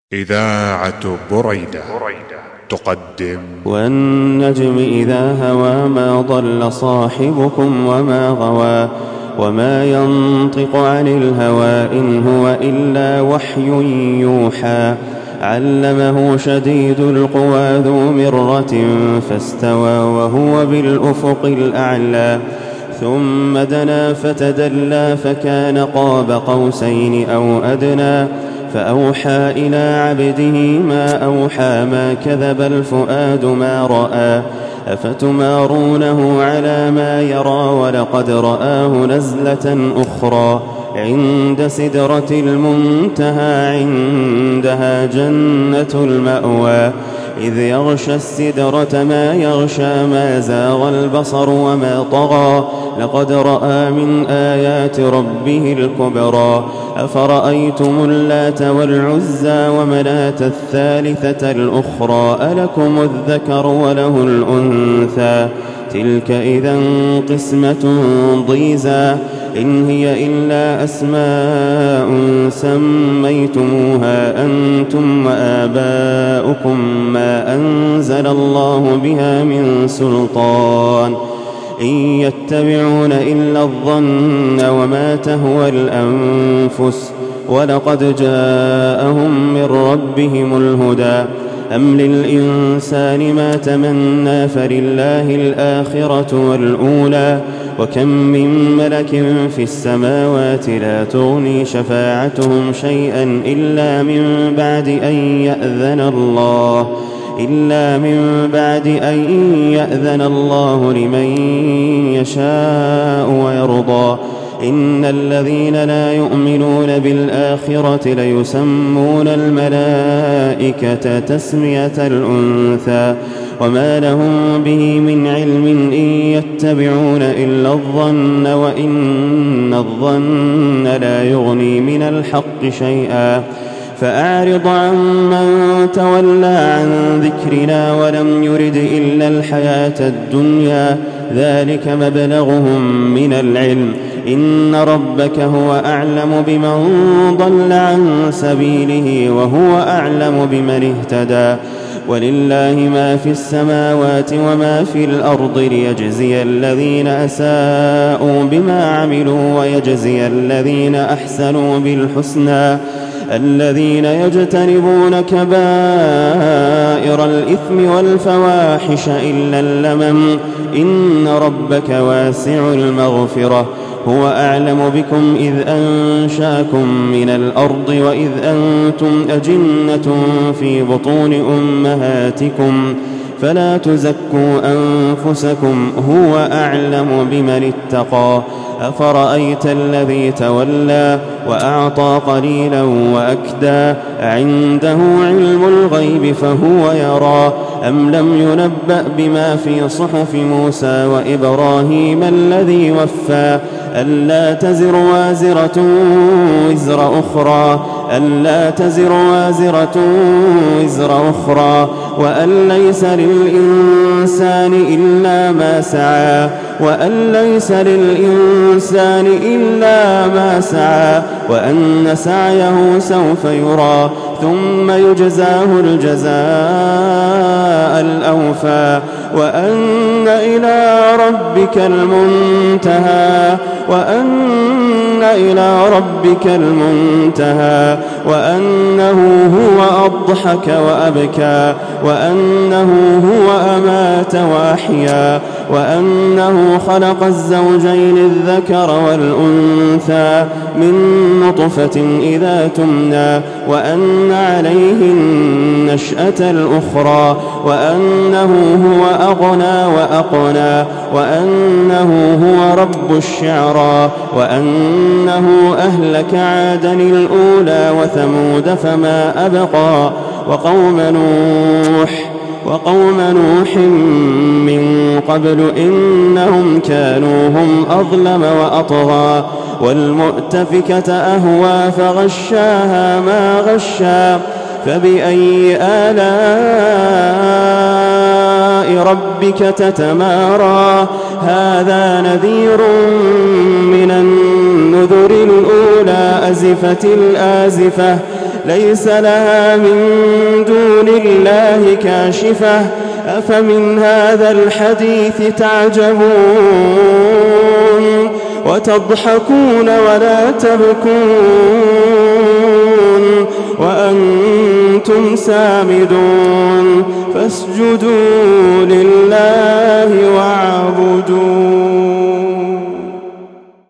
إذاعة بريدة تقدم والنجم إذا هوى ما ضل صاحبكم وما غوى وما ينطق عن الهوى إن هو إلا وحي يوحى علمه شديد القوى ذو مرة فاستوى وهو بالأفق الأعلى ثم دنا فتدلى فكان قاب قوسين أو أدنى فأوحى إلى عبده ما أوحى ما كذب الفؤاد ما رأى أفتمارونه على ما يرى ولقد رآه نزلة أخرى عند سدرة المنتهى عندها جنة المأوى إذ يغشى السدرة ما يغشى ما زاغ البصر وما طغى لقد رأى من آيات ربه الكبرى أفرأيتم اللات والعزى ومناة الثالثة الأخرى ألكم الذكر وله الأنثى تلك إذا قسمة ضيزى إن هي إلا أسماء سميتموها أنتم وآباؤكم ما أنزل الله بها من سلطان إن يتبعون إلا الظن وما تهوى الأنفس ولقد جاءهم من ربهم الهدى أم للإنسان ما تمنى فلله الآخرة والأولى وكم من ملك في السماوات لا تغني شفاعتهم شيئا إلا من بعد أن يأذن الله لمن يشاء ويرضى إن الذين لا يؤمنون بالآخرة ليسمون الملائكة تسمية الأنثى وما لهم به من علم إن يتبعون إلا الظن وإن الظن لا يغني من الحق شيئا فأعرض عمن تولى عن ذكرنا ولم يرد إلا الحياة الدنيا ذلك مبلغهم من العلم إن ربك هو أعلم بمن ضل عن سبيله وهو أعلم بمن اهتدى ولله ما في السماوات وما في الأرض ليجزي الذين أساءوا بما عملوا ويجزي الذين أحسنوا بالحسنى الذين يجتنبون كبائر الإثم والفواحش إلا اللمم إن ربك واسع المغفرة هو أعلم بكم إذ أنشاكم من الأرض وإذ أنتم أجنة في بطون أمهاتكم فلا تزكوا أنفسكم هو أعلم بمن اتقى أفرأيت الذي تولى وأعطى قليلا وأكدى عنده علم الغيب فهو يرى أم لم ينبأ بما في صحف موسى وإبراهيم الذي وفى ألا تزر وازرة وزر أخرى وأن ليس للإنسان إلا ما سعى وأن سعيه سوف يرى ثم يجزاه الجزاء الأوفى وأن إلى ربك المنتهى وأنه هو أضحك وأبكى وأنه هو أمات وأحيا وأنه خلق الزوجين الذكر والأنثى من نطفة إذا تمنى وأن عليه النشأة الأخرى وأنه هو أغنى وأقنى وأنه هو رب الشعرى وأنه أهلك عادا الأولى وثمود فما أبقى وقوم نوح من قبل إنهم كانوا هم أظلم وأطغى والمؤتفكة أهوى فغشاها ما غشى فبأي آلاء ربك تتمارى هذا نذير من النذر الأولى أزفت الآزفة ليس لها من دون الله كاشفة أفمن هذا الحديث تعجبون وتضحكون ولا تبكون وأنتم سامدون فاسجدوا لله واعبدوا.